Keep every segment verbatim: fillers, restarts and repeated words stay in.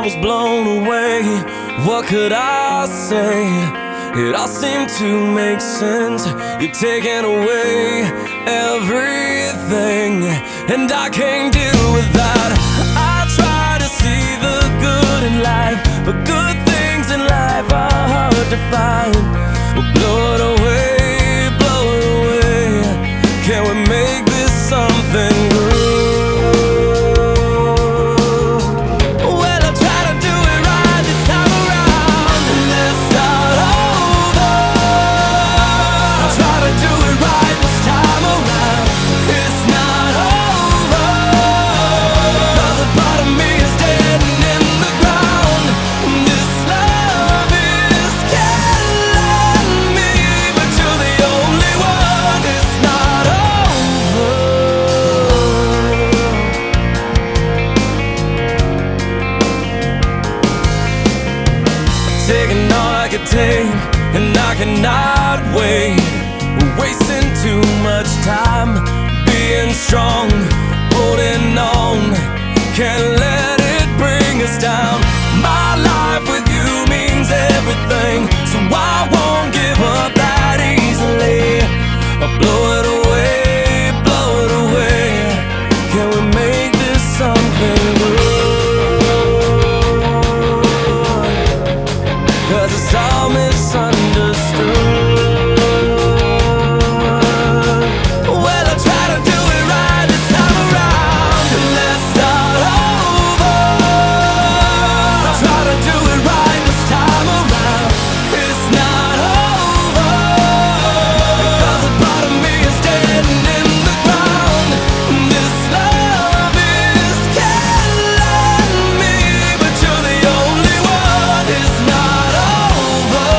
was blown away. What could I say? It all seemed to make sense. You're taking away everything, and I can't deal with that. I try to see the good in life, but good things in life are hard to find. Well, blow it away, blow it away. Can we make this something good? Taking all I could take, and I cannot wait. We're wasting too much time being strong, holding on. Can't let it bring us down. My life with you means everything, so I won't give up that easily. I'll blow it away, blow it away. Can we make this something good? Cause it's all misunderstood. Well, I try to do it right this time around. Let's start over. I try to do it right this time around. It's not over, because a part of me is dead and in the ground. This love is killing me, but you're the only one. It's not over.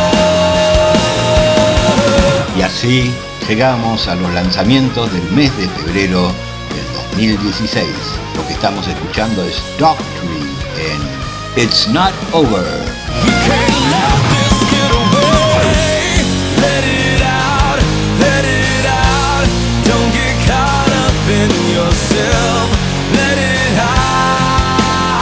Y así llegamos a los lanzamientos del mes de febrero del dos mil dieciséis. Lo que estamos escuchando es Dogtree en It's Not Over. You can't let this get away. Let it out, let it out. Don't get caught up in yourself. Let it out.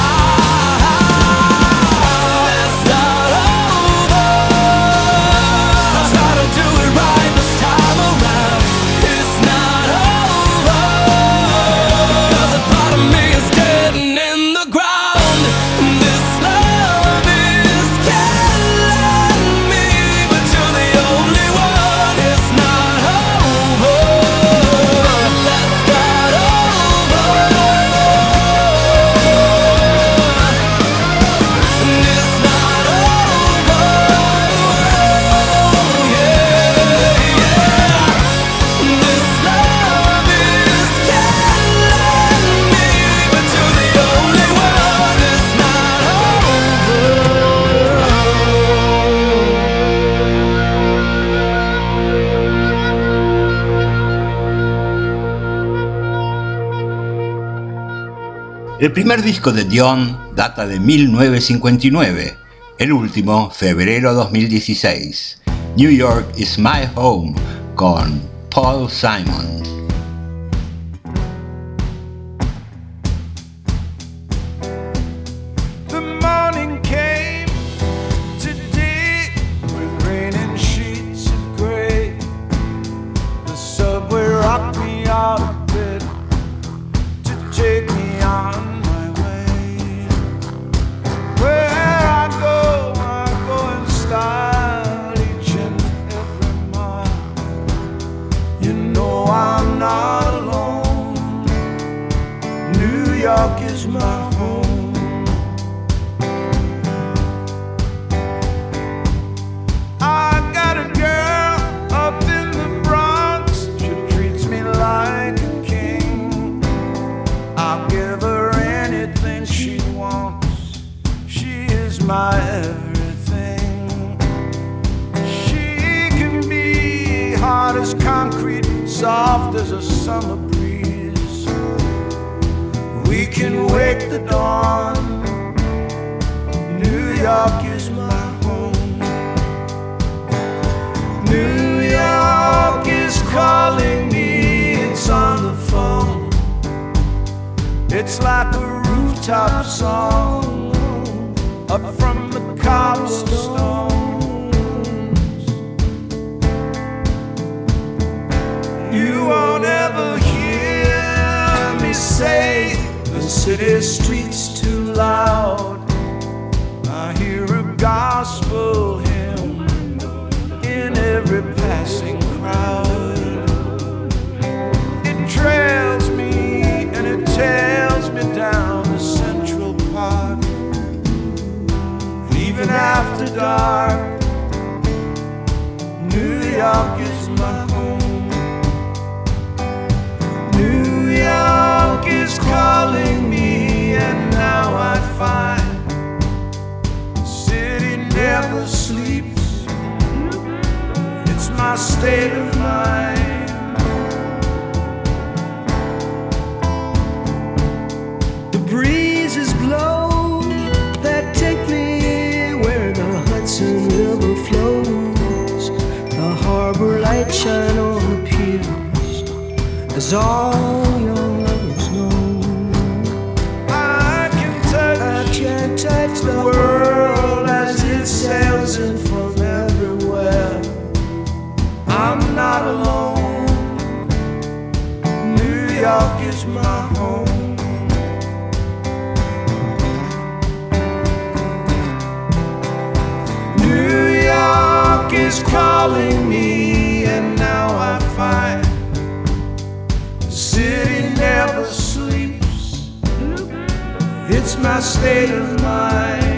Let's start over. I'll try to do it right this time around. It's not over, cause a part of me is dead and in the ground. This love is killing me, but you're the only one. It's not over. Let's start over. It's not over. Yeah, yeah. This love is killing me, but you're the only one. It's not over. El primer disco de Dion data de mil novecientos cincuenta y nueve, el último, febrero dos mil dieciséis. New York is my home, con Paul Simon. The morning came today with rain and sheets of gray. The subway rocked me out of bed to take me on my way. Where I go, I go in style each and every mile. You know I'm not alone. New York is my home. I got a girl up in the Bronx. She treats me like a king. I'll give her anything she wants. She is my everything. She can be hard as concrete, soft as a summer breeze. We can wake the dawn. New York is my home. New York is calling me, it's on the phone. It's like a rooftop song. up from the cobblestones. You won't ever hear me say the city street's too loud. I hear a gospel hymn in every passing crowd. It trails me and it tails me down the Central Park. Even after dark, New York is my home. New York is calling me, and now I find the city never sleeps. It's my state of mind. The breezes blow that take me where the Hudson River flows. The harbor lights shine on the piers, as all young lovers know. I can touch, I can touch the world as it sails in from everywhere. I'm not alone. New York is my home. New York is calling me, and now I find the city never sleeps. It's my state of mind.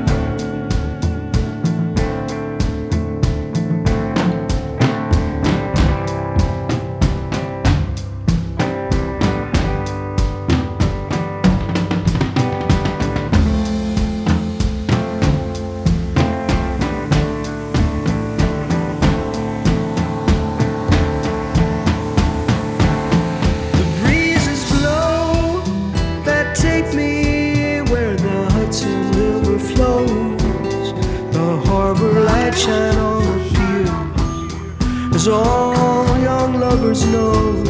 Shine on the piers, as all young lovers know.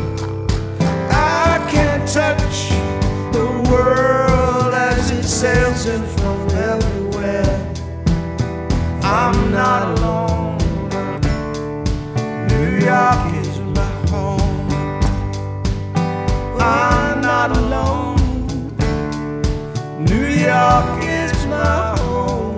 I can't touch the world as it sails in from everywhere. I'm not alone. New York is my home. I'm not alone. New York is my home.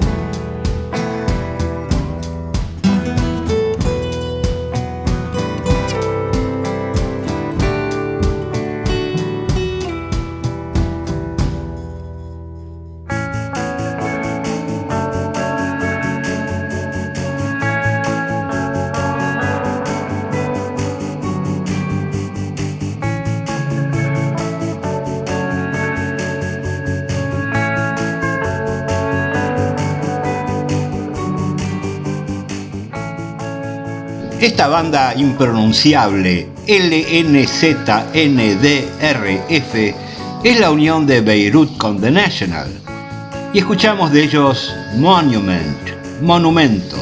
Esta banda impronunciable L N Z N D R F es la unión de Beirut con The National, y escuchamos de ellos Monument, Monumento.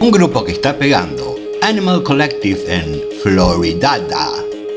Un grupo que está pegando, Animal Collective en Floridada.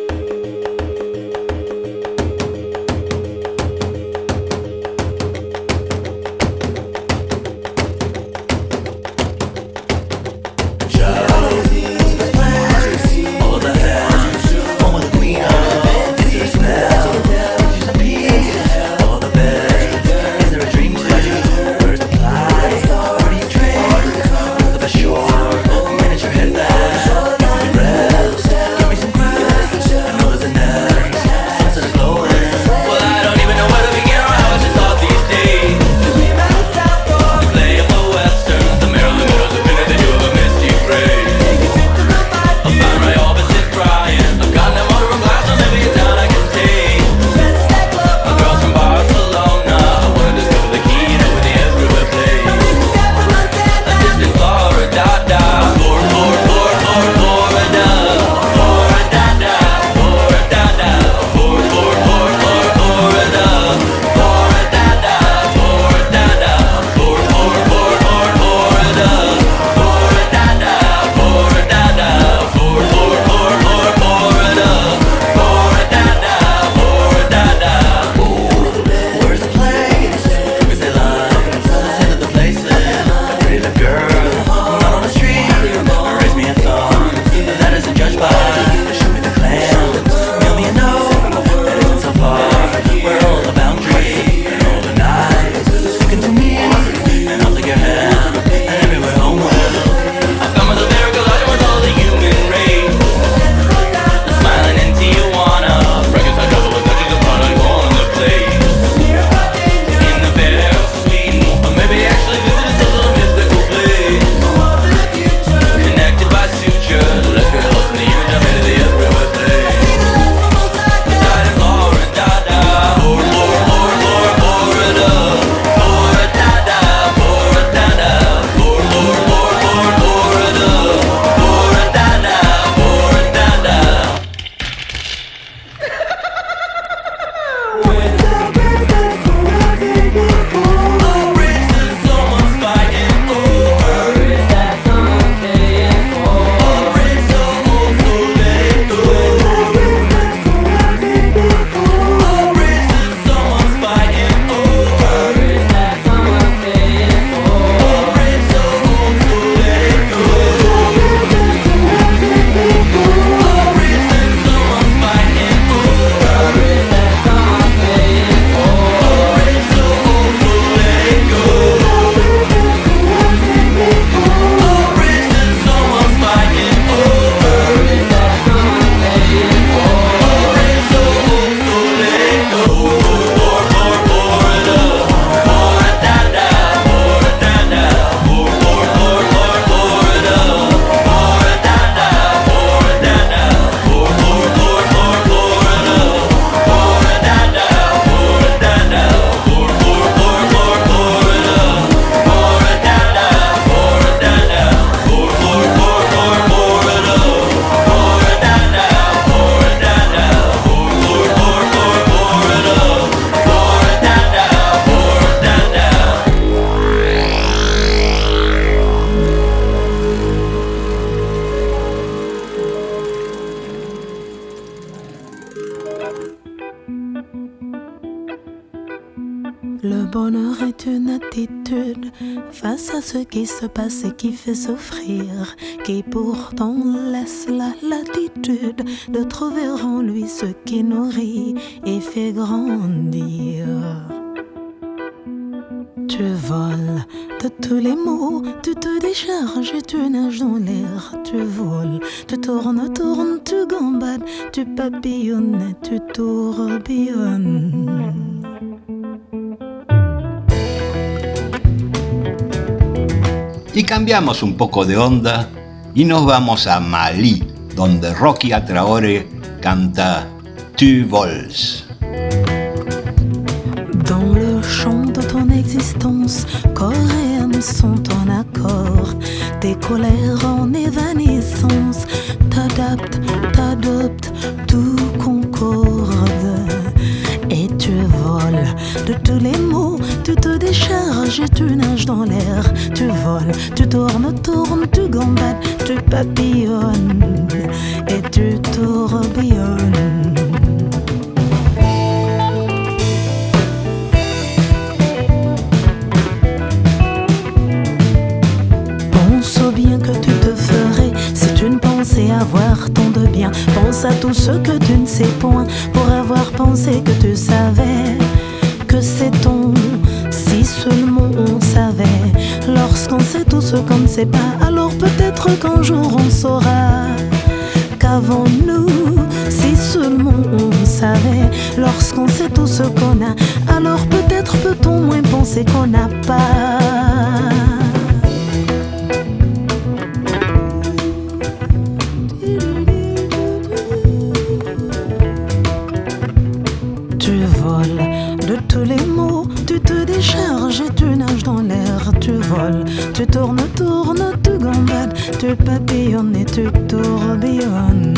Le bonheur est une attitude face à ce qui se passe et qui fait souffrir, qui pourtant laisse la latitude de trouver en lui ce qui nourrit et fait grandir. Tu voles de tous les mots, tu te décharges et tu nages dans l'air. Tu voles, tu tournes, tournes, tu gambades, tu papillonnes et tu tourbillonnes. Y cambiamos un poco de onda y nos vamos a Malí, donde Rocky Traoré canta Tu voles. Dans le chant de ton existence, corps et âme sont en accord. Tes colères en évanescence, t'adaptes, t'adoptes, tout concorde. Et tu voles de tous les mots, tu te décharges charges et tu nages dans l'air. Tu voles, tu tournes, tournes, tu gambades, tu papillonnes et tu tourbillonnes. Pense au bien que tu te ferais si tu ne pensais avoir tant de bien. Pense à tout ce que tu ne sais point pour avoir pensé que tu savais que c'est ton. Si seulement on savait, lorsqu'on sait tout ce qu'on ne sait pas, alors peut-être qu'un jour on saura qu'avons-nous. Si seulement on savait, lorsqu'on sait tout ce qu'on a, alors peut-être peut-on moins penser qu'on n'a pas. Tu voles de tous les mots, tu te décharges et tu nages dans l'air. Tu voles, tu tournes, tournes, tu gambades, tu papillonnes et tu tourbillonnes.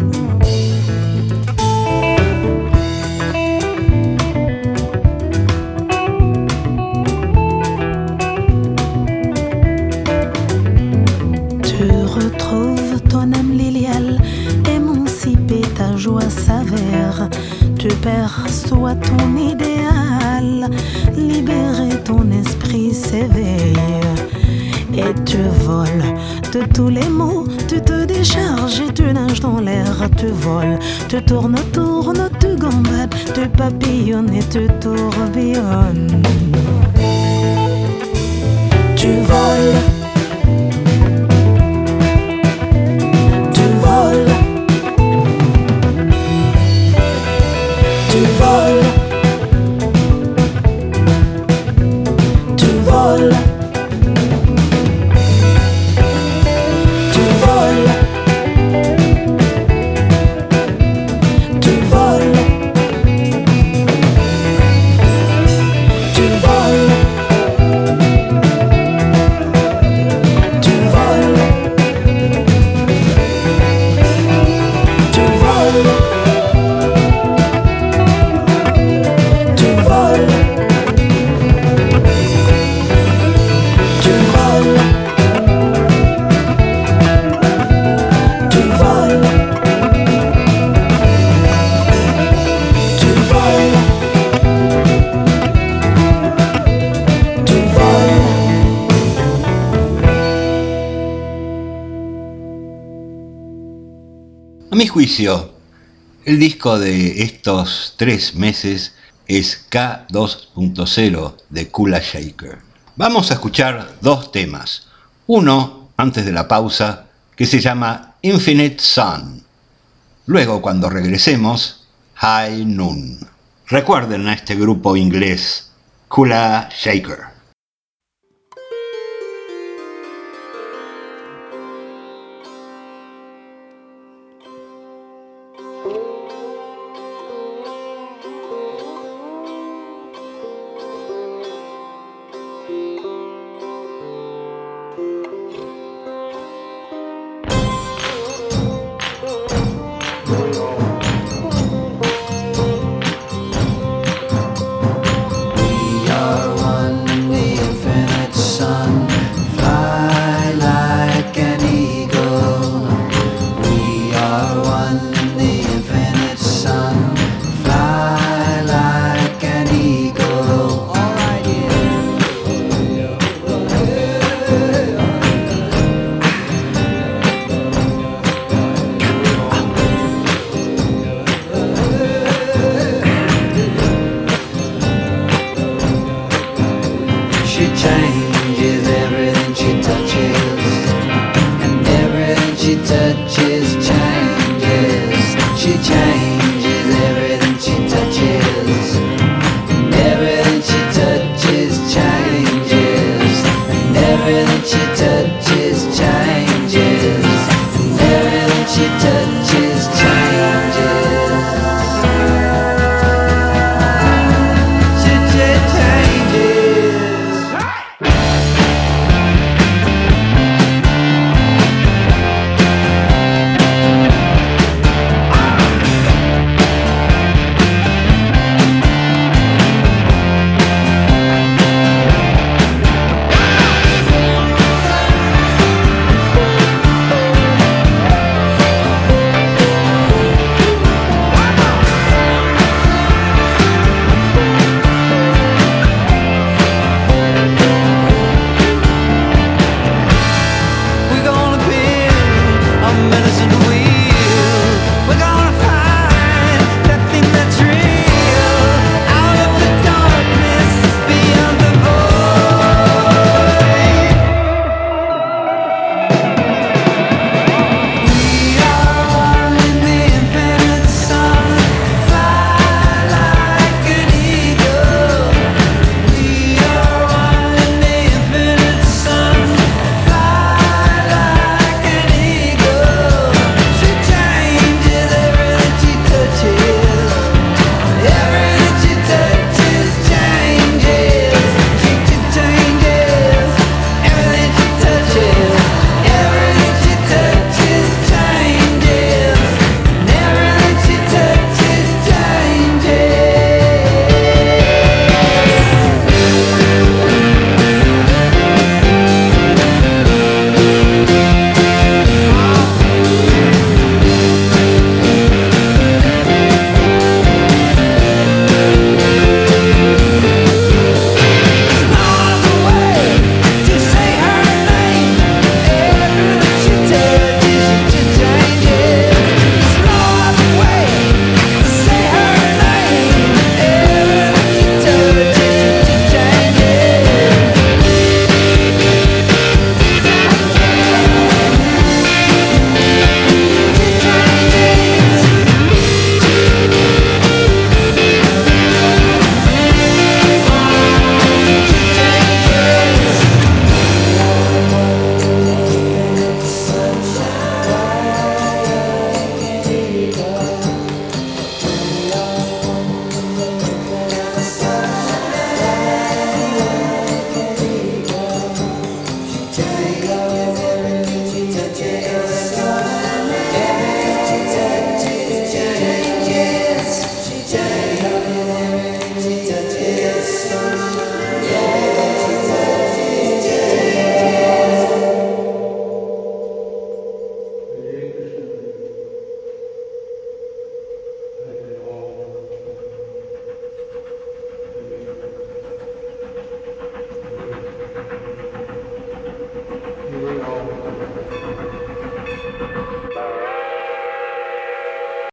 Tu retrouves ton âme liliale, émancipée, ta joie s'avère. Tu perçois ton idéal, libéré, ton esprit s'éveille. Et tu voles de tous les mots, tu te décharges et tu nages dans l'air. Tu voles, tu tournes, tournes, tu gambades, tu papillonnes et tu tourbillonnes. Tu voles. Tu voles. Tu voles. Tu voles. Tu voles. Tu voles. Tu voles. Tu voles. Tu voles. Tu voles. Tu voles. Tu voles. Tu voles. Tu voles. A mi juicio, el disco de estos tres meses es K dos punto cero de Kula Shaker. Vamos a escuchar dos temas. Uno, antes de la pausa, que se llama Infinite Sun. Luego, cuando regresemos, High Noon. Recuerden a este grupo inglés, Kula Shaker. We are one in the infinite sun. Fly like an eagle. We are one in the infinite sun. Fly like an eagle. All right, she changes everything she touches, and everything she touches changes. She changes.